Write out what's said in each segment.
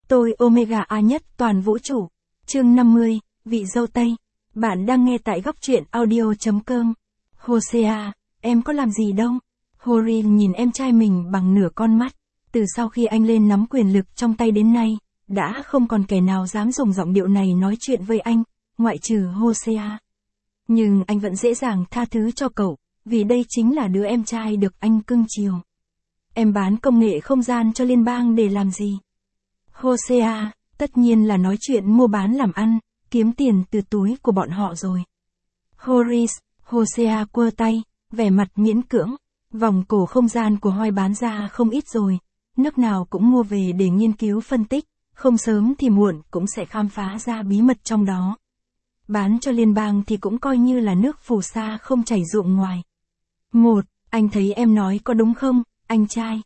Tôi Omega A nhất toàn vũ trụ. Chương 50, vị dâu Tây. Bạn đang nghe tại góc truyện audio.com. Hosea, em có làm gì đâu? Horis nhìn em trai mình bằng nửa con mắt. Từ sau khi anh lên nắm quyền lực trong tay đến nay, đã không còn kẻ nào dám dùng giọng điệu này nói chuyện với anh, ngoại trừ Hosea. Nhưng anh vẫn dễ dàng tha thứ cho cậu, vì đây chính là đứa em trai được anh cưng chiều. Em bán công nghệ không gian cho liên bang để làm gì? Hosea, tất nhiên là nói chuyện mua bán làm ăn, kiếm tiền từ túi của bọn họ rồi. Horis, Hosea quơ tay, vẻ mặt miễn cưỡng, vòng cổ không gian của Hoi bán ra không ít rồi, nước nào cũng mua về để nghiên cứu phân tích, không sớm thì muộn cũng sẽ khám phá ra bí mật trong đó. Bán cho liên bang thì cũng coi như là nước phù sa không chảy ruộng ngoài. Anh thấy em nói có đúng không, anh trai?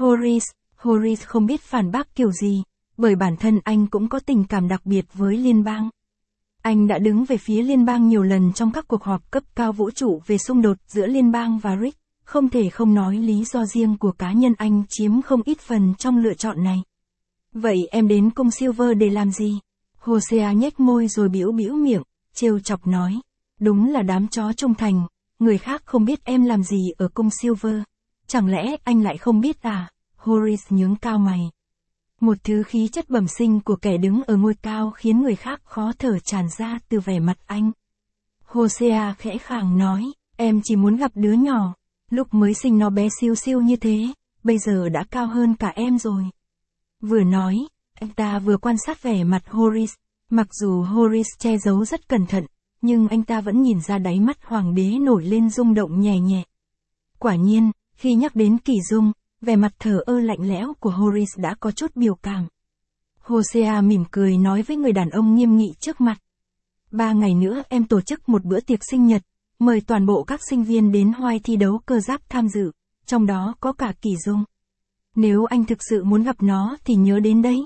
Horis không biết phản bác kiểu gì, bởi bản thân anh cũng có tình cảm đặc biệt với liên bang. Anh đã đứng về phía liên bang nhiều lần trong các cuộc họp cấp cao vũ trụ về xung đột giữa liên bang và Rick, không thể không nói lý do riêng của cá nhân anh chiếm không ít phần trong lựa chọn này. Vậy em đến cung Silver để làm gì? Hosea nhếch môi rồi bĩu miệng, trêu chọc nói. Đúng là đám chó trung thành, người khác không biết em làm gì ở cung Silver. Chẳng lẽ anh lại không biết à? Horis nhướng cao mày. Một thứ khí chất bẩm sinh của kẻ đứng ở ngôi cao khiến người khác khó thở tràn ra từ vẻ mặt anh. Hosea khẽ khàng nói, em chỉ muốn gặp đứa nhỏ. Lúc mới sinh nó bé siêu siêu như thế, bây giờ đã cao hơn cả em rồi. Vừa nói, anh ta vừa quan sát vẻ mặt Horis. Mặc dù Horis che giấu rất cẩn thận, nhưng anh ta vẫn nhìn ra đáy mắt hoàng đế nổi lên rung động nhẹ. Quả nhiên, khi nhắc đến Kỳ Dung, vẻ mặt thờ ơ lạnh lẽo của Horis đã có chút biểu cảm. Hosea mỉm cười nói với người đàn ông nghiêm nghị trước mặt. 3 ngày nữa em tổ chức một bữa tiệc sinh nhật, mời toàn bộ các sinh viên đến Hoi thi đấu cơ giáp tham dự, trong đó có cả Kỳ Dung. Nếu anh thực sự muốn gặp nó thì nhớ đến đấy.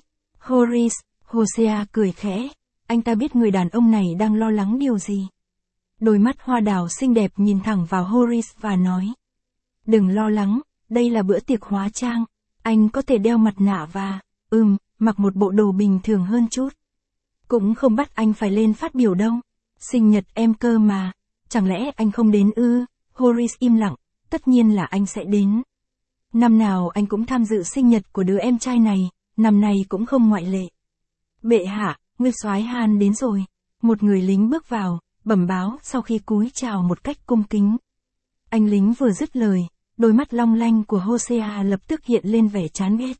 Hosea cười khẽ, anh ta biết người đàn ông này đang lo lắng điều gì. Đôi mắt hoa đào xinh đẹp nhìn thẳng vào Horis và nói. Đừng lo lắng, đây là bữa tiệc hóa trang, anh có thể đeo mặt nạ và, mặc một bộ đồ bình thường hơn chút. Cũng không bắt anh phải lên phát biểu đâu, sinh nhật em cơ mà, chẳng lẽ anh không đến ư? Horis im lặng, tất nhiên là anh sẽ đến. Năm nào anh cũng tham dự sinh nhật của đứa em trai này, năm nay cũng không ngoại lệ. Bệ hạ, Nguyên soái Han đến rồi. Một người lính bước vào, bẩm báo sau khi cúi chào một cách cung kính. Anh lính vừa dứt lời, đôi mắt long lanh của Hosea lập tức hiện lên vẻ chán ghét.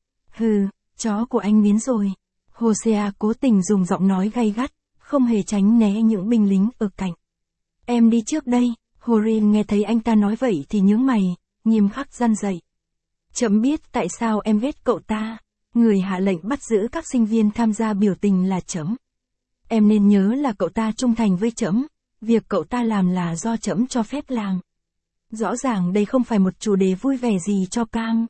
Hừ, chó của anh biến rồi. Hosea cố tình dùng giọng nói gay gắt, không hề tránh né những binh lính ở cạnh. Em đi trước đây. Horis nghe thấy anh ta nói vậy thì nhướng mày, nghiêm khắc răn dạy. Trẫm biết tại sao em ghét cậu ta. Người hạ lệnh bắt giữ các sinh viên tham gia biểu tình là trẫm. Em nên nhớ là cậu ta trung thành với trẫm, việc cậu ta làm là do trẫm cho phép làm. Rõ ràng đây không phải một chủ đề vui vẻ gì cho Cam.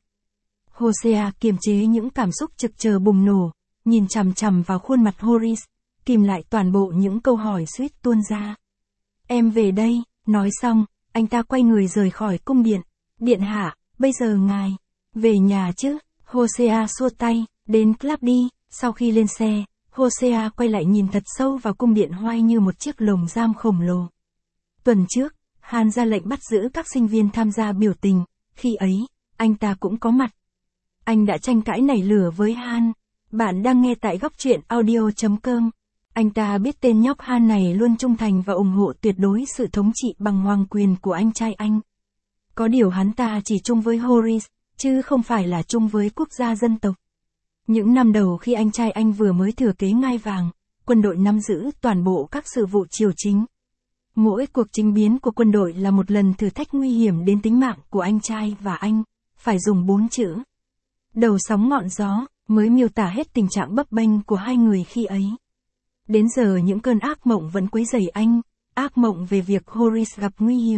Hosea kiềm chế những cảm xúc trực chờ bùng nổ, nhìn chằm chằm vào khuôn mặt Horis, kìm lại toàn bộ những câu hỏi suýt tuôn ra. Em về đây, nói xong, anh ta quay người rời khỏi cung điện. Điện hạ, bây giờ ngài, về nhà chứ? Hosea xua tay, đến club đi. Sau khi lên xe, Hosea quay lại nhìn thật sâu vào cung điện Hoi như một chiếc lồng giam khổng lồ. Tuần trước, Han ra lệnh bắt giữ các sinh viên tham gia biểu tình, khi ấy, anh ta cũng có mặt. Anh đã tranh cãi nảy lửa với Han. Bạn đang nghe tại góc truyện audio.com. Anh ta biết tên nhóc Han này luôn trung thành và ủng hộ tuyệt đối sự thống trị bằng hoàng quyền của anh trai anh. Có điều hắn ta chỉ chung với Horis, chứ không phải là chung với quốc gia dân tộc. Những năm đầu khi anh trai anh vừa mới thừa kế ngai vàng, quân đội nắm giữ toàn bộ các sự vụ triều chính. Mỗi cuộc chính biến của quân đội là một lần thử thách nguy hiểm đến tính mạng của anh trai và anh, phải dùng 4 chữ. Đầu sóng ngọn gió, mới miêu tả hết tình trạng bấp bênh của hai người khi ấy. Đến giờ những cơn ác mộng vẫn quấy rầy anh, ác mộng về việc Horis gặp nguy hiểm.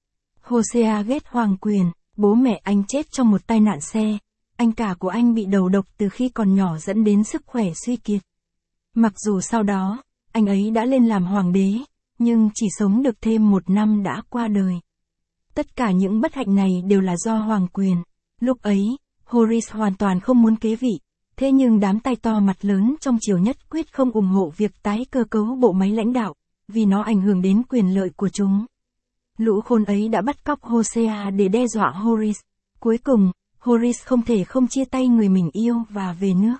Hosea ghét hoàng quyền, bố mẹ anh chết trong một tai nạn xe, anh cả của anh bị đầu độc từ khi còn nhỏ dẫn đến sức khỏe suy kiệt. Mặc dù sau đó, anh ấy đã lên làm hoàng đế, nhưng chỉ sống được thêm 1 năm đã qua đời. Tất cả những bất hạnh này đều là do hoàng quyền. Lúc ấy, Horis hoàn toàn không muốn kế vị, Thế nhưng đám tay to mặt lớn trong Triều nhất quyết không ủng hộ việc tái cơ cấu bộ máy lãnh đạo, vì nó ảnh hưởng đến quyền lợi của chúng. Lũ khôn ấy đã bắt cóc Hosea để đe dọa Horus. Cuối cùng, Horus không thể không chia tay người mình yêu và về nước.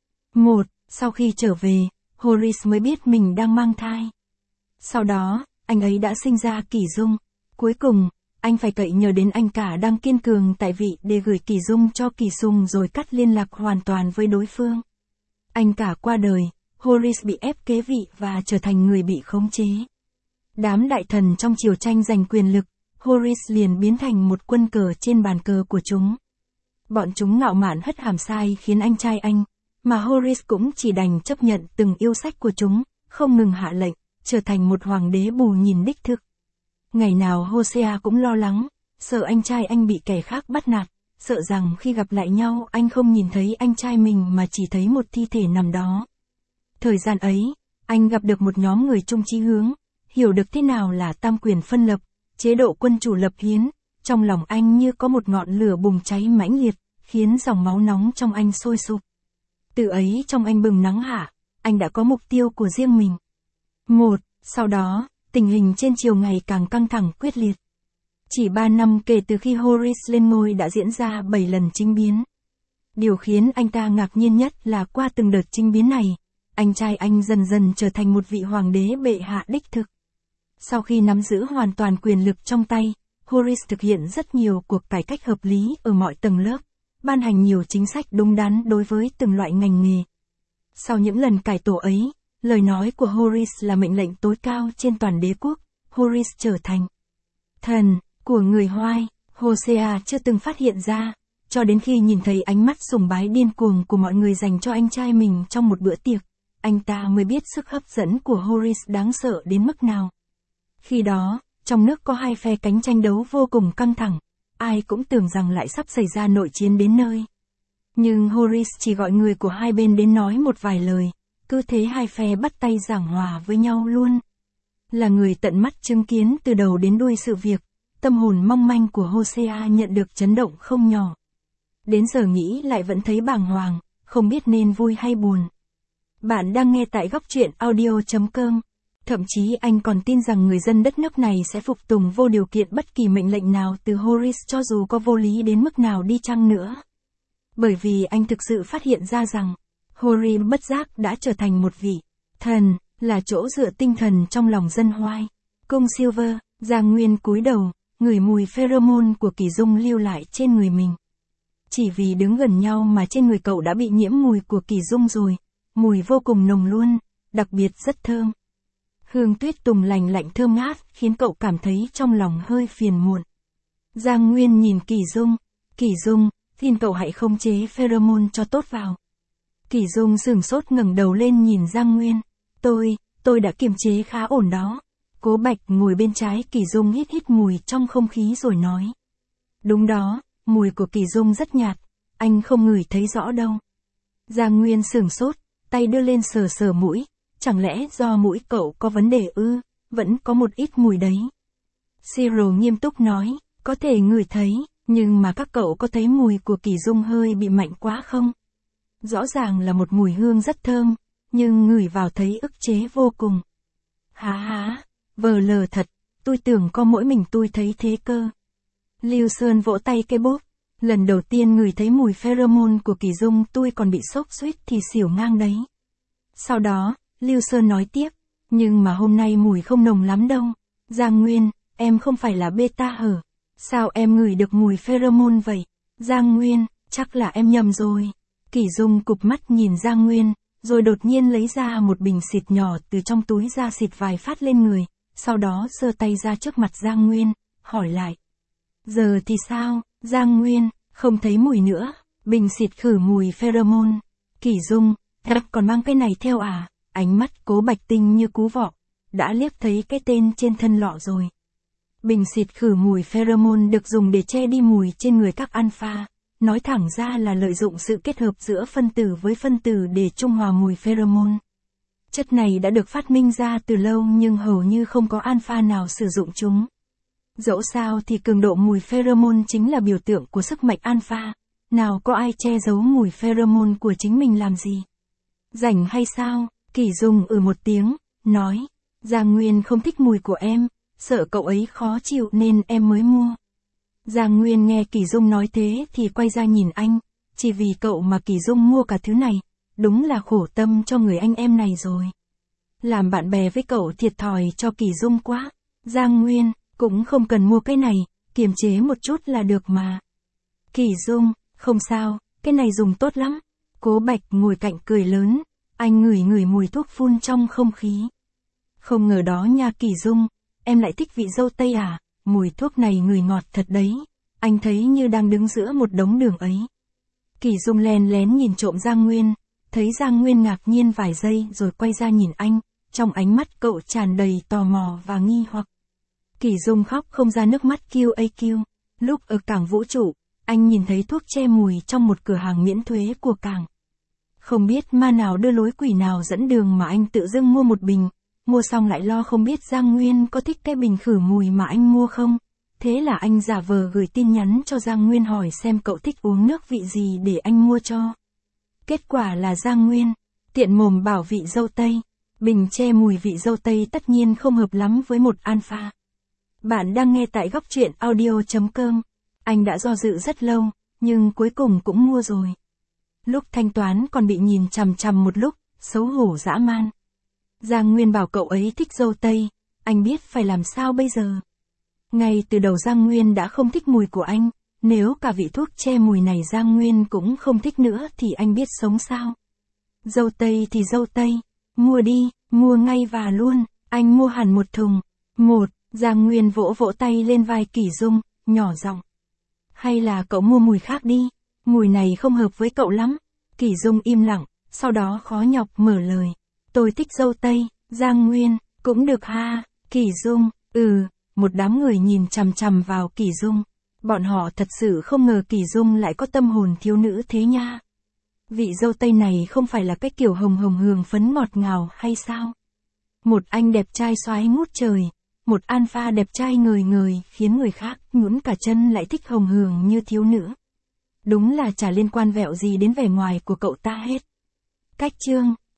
Sau khi trở về, Horus mới biết mình đang mang thai. Sau đó, anh ấy đã sinh ra Kỷ Dung. Cuối cùng, anh phải cậy nhờ đến anh cả đang kiên cường tại vị để gửi Kỷ Dung cho Kỷ Sung rồi cắt liên lạc hoàn toàn với đối phương. Anh cả qua đời, Horus bị ép kế vị và trở thành người bị khống chế. Đám đại thần trong triều tranh giành quyền lực, Horus liền biến thành một quân cờ trên bàn cờ của chúng. Bọn chúng ngạo mạn hất hàm sai khiến anh trai anh, mà Horus cũng chỉ đành chấp nhận từng yêu sách của chúng, không ngừng hạ lệnh, trở thành một hoàng đế bù nhìn đích thực. Ngày nào Hosea cũng lo lắng, sợ anh trai anh bị kẻ khác bắt nạt, sợ rằng khi gặp lại nhau anh không nhìn thấy anh trai mình mà chỉ thấy một thi thể nằm đó. Thời gian ấy, anh gặp được một nhóm người chung chí hướng, hiểu được thế nào là tam quyền phân lập, chế độ quân chủ lập hiến, trong lòng anh như có một ngọn lửa bùng cháy mãnh liệt, khiến dòng máu nóng trong anh sôi sục. Từ ấy trong anh bừng nắng hạ, anh đã có mục tiêu của riêng mình. Sau đó, tình hình trên triều ngày càng căng thẳng quyết liệt. Chỉ 3 năm kể từ khi Horus lên ngôi đã diễn ra 7 lần chinh biến. Điều khiến anh ta ngạc nhiên nhất là qua từng đợt chinh biến này, anh trai anh dần dần trở thành một vị hoàng đế bệ hạ đích thực. Sau khi nắm giữ hoàn toàn quyền lực trong tay, Horus thực hiện rất nhiều cuộc cải cách hợp lý ở mọi tầng lớp, ban hành nhiều chính sách đúng đắn đối với từng loại ngành nghề. Sau những lần cải tổ ấy, lời nói của Horus là mệnh lệnh tối cao trên toàn đế quốc, Horus trở thành thần của người Hoai. Hosea chưa từng phát hiện ra, cho đến khi nhìn thấy ánh mắt sùng bái điên cuồng của mọi người dành cho anh trai mình trong một bữa tiệc, anh ta mới biết sức hấp dẫn của Horus đáng sợ đến mức nào. Khi đó, trong nước có hai phe cánh tranh đấu vô cùng căng thẳng, ai cũng tưởng rằng lại sắp xảy ra nội chiến đến nơi. Nhưng Horus chỉ gọi người của hai bên đến nói một vài lời, cứ thế hai phe bắt tay giảng hòa với nhau luôn. Là người tận mắt chứng kiến từ đầu đến đuôi sự việc, tâm hồn mong manh của Hosea nhận được chấn động không nhỏ. Đến giờ nghĩ lại vẫn thấy bàng hoàng, không biết nên vui hay buồn. Bạn đang nghe tại góc truyện audio.com. Thậm chí anh còn tin rằng người dân đất nước này sẽ phục tùng vô điều kiện bất kỳ mệnh lệnh nào từ Horus cho dù có vô lý đến mức nào đi chăng nữa. Bởi vì anh thực sự phát hiện ra rằng, Horus bất giác đã trở thành một vị thần, là chỗ dựa tinh thần trong lòng dân Hoai. Cung Silver, Giang Nguyên cúi đầu, ngửi mùi pheromone của Kỷ Dung lưu lại trên người mình. Chỉ vì đứng gần nhau mà trên người cậu đã bị nhiễm mùi của Kỷ Dung rồi, mùi vô cùng nồng luôn, đặc biệt rất thơm. Hương tuyết tùng lành lạnh thơm ngát khiến cậu cảm thấy trong lòng hơi phiền muộn. Giang Nguyên nhìn Kỷ Dung, xin cậu hãy khống chế pheromone cho tốt vào. Kỷ Dung sửng sốt ngẩng đầu lên nhìn Giang Nguyên. Tôi đã kiềm chế khá ổn đó. Cố Bạch ngồi bên trái Kỷ Dung hít hít mùi trong không khí rồi nói. Đúng đó, mùi của Kỷ Dung rất nhạt, anh không ngửi thấy rõ đâu. Giang Nguyên sửng sốt, tay đưa lên sờ sờ mũi, chẳng lẽ do mũi cậu có vấn đề ư, vẫn có một ít mùi đấy. Cyril nghiêm túc nói, có thể ngửi thấy, nhưng mà các cậu có thấy mùi của Kỷ Dung hơi bị mạnh quá không? Rõ ràng là một mùi hương rất thơm, nhưng ngửi vào thấy ức chế vô cùng. Há, vờ lờ thật, tôi tưởng có mỗi mình tôi thấy thế cơ. Lưu Sơn vỗ tay cái bốp, lần đầu tiên ngửi thấy mùi pheromone của Kỷ Dung tôi còn bị sốc suýt thì xỉu ngang đấy. Sau đó, Lưu Sơn nói tiếp, nhưng mà hôm nay mùi không nồng lắm đâu. Giang Nguyên, em không phải là beta hả? Sao em ngửi được mùi pheromone vậy? Giang Nguyên, chắc là em nhầm rồi. Kỷ Dung cụp mắt nhìn Giang Nguyên, rồi đột nhiên lấy ra một bình xịt nhỏ từ trong túi ra xịt vài phát lên người, sau đó giơ tay ra trước mặt Giang Nguyên, hỏi lại. Giờ thì sao, Giang Nguyên, không thấy mùi nữa, bình xịt khử mùi pheromone. Kỷ Dung, còn mang cái này theo à? Ánh mắt Cố Bạch tinh như cú vọ, đã liếc thấy cái tên trên thân lọ rồi. Bình xịt khử mùi pheromone được dùng để che đi mùi trên người các alpha, nói thẳng ra là lợi dụng sự kết hợp giữa phân tử với phân tử để trung hòa mùi pheromone. Chất này đã được phát minh ra từ lâu nhưng hầu như không có alpha nào sử dụng chúng. Dẫu sao thì cường độ mùi pheromone chính là biểu tượng của sức mạnh alpha, Nào có ai che giấu mùi pheromone của chính mình làm gì? Rảnh hay sao? Kỷ Dung một tiếng, nói. Giang Nguyên không thích mùi của em, sợ cậu ấy khó chịu nên em mới mua. Giang Nguyên nghe Kỷ Dung nói thế thì quay ra nhìn anh, chỉ vì cậu mà Kỷ Dung mua cả thứ này, đúng là khổ tâm cho người anh em này rồi. Làm bạn bè với cậu thiệt thòi cho Kỷ Dung quá. Giang Nguyên, cũng không cần mua cái này, kiềm chế một chút là được mà. Kỷ Dung, không sao, cái này dùng tốt lắm. Cố Bạch ngồi cạnh cười lớn, anh ngửi mùi thuốc phun trong không khí. Không ngờ đó nha Kỷ Dung, em lại thích vị dâu tây à, mùi thuốc này ngửi ngọt thật đấy, anh thấy như đang đứng giữa một đống đường ấy. Kỷ Dung lén lén nhìn trộm Giang Nguyên, thấy Giang Nguyên ngạc nhiên vài giây rồi quay ra nhìn anh, trong ánh mắt cậu tràn đầy tò mò và nghi hoặc. Kỷ Dung khóc không ra nước mắt QAQ, lúc ở cảng vũ trụ, anh nhìn thấy thuốc che mùi trong một cửa hàng miễn thuế của cảng. Không biết ma nào đưa lối quỷ nào dẫn đường mà anh tự dưng mua một bình, mua xong lại lo không biết Giang Nguyên có thích cái bình khử mùi mà anh mua không. Thế là anh giả vờ gửi tin nhắn cho Giang Nguyên hỏi xem cậu thích uống nước vị gì để anh mua cho. Kết quả là Giang Nguyên, tiện mồm bảo vị dâu tây. Bình che mùi vị dâu tây tất nhiên không hợp lắm với một alpha. Bạn đang nghe tại góc truyện audio.com. Anh đã do dự rất lâu, nhưng cuối cùng cũng mua rồi. Lúc thanh toán còn bị nhìn chằm chằm một lúc, xấu hổ dã man. Giang Nguyên bảo cậu ấy thích dâu tây, anh biết phải làm sao bây giờ. Ngay từ đầu Giang Nguyên đã không thích mùi của anh, nếu cả vị thuốc che mùi này Giang Nguyên cũng không thích nữa thì anh biết sống sao. Dâu tây thì dâu tây, mua đi, mua ngay và luôn, anh mua hẳn một thùng. Giang Nguyên vỗ vỗ tay lên vai Kỷ Dung, nhỏ giọng. Hay là cậu mua mùi khác đi, mùi này không hợp với cậu lắm. Kỷ Dung im lặng, sau đó khó nhọc mở lời. Tôi thích dâu tây. Giang Nguyên, cũng được ha. Kỷ Dung, một đám người nhìn chằm chằm vào Kỷ Dung. Bọn họ thật sự không ngờ Kỷ Dung lại có tâm hồn thiếu nữ thế nha. Vị dâu tây này không phải là cái kiểu hồng hồng hương phấn ngọt ngào hay sao? Một anh đẹp trai soái ngút trời, một alpha đẹp trai ngời ngời khiến người khác nhũn cả chân lại thích hồng hương như thiếu nữ. Đúng là chả liên quan vẹo gì đến vẻ ngoài của cậu ta hết. Cách chương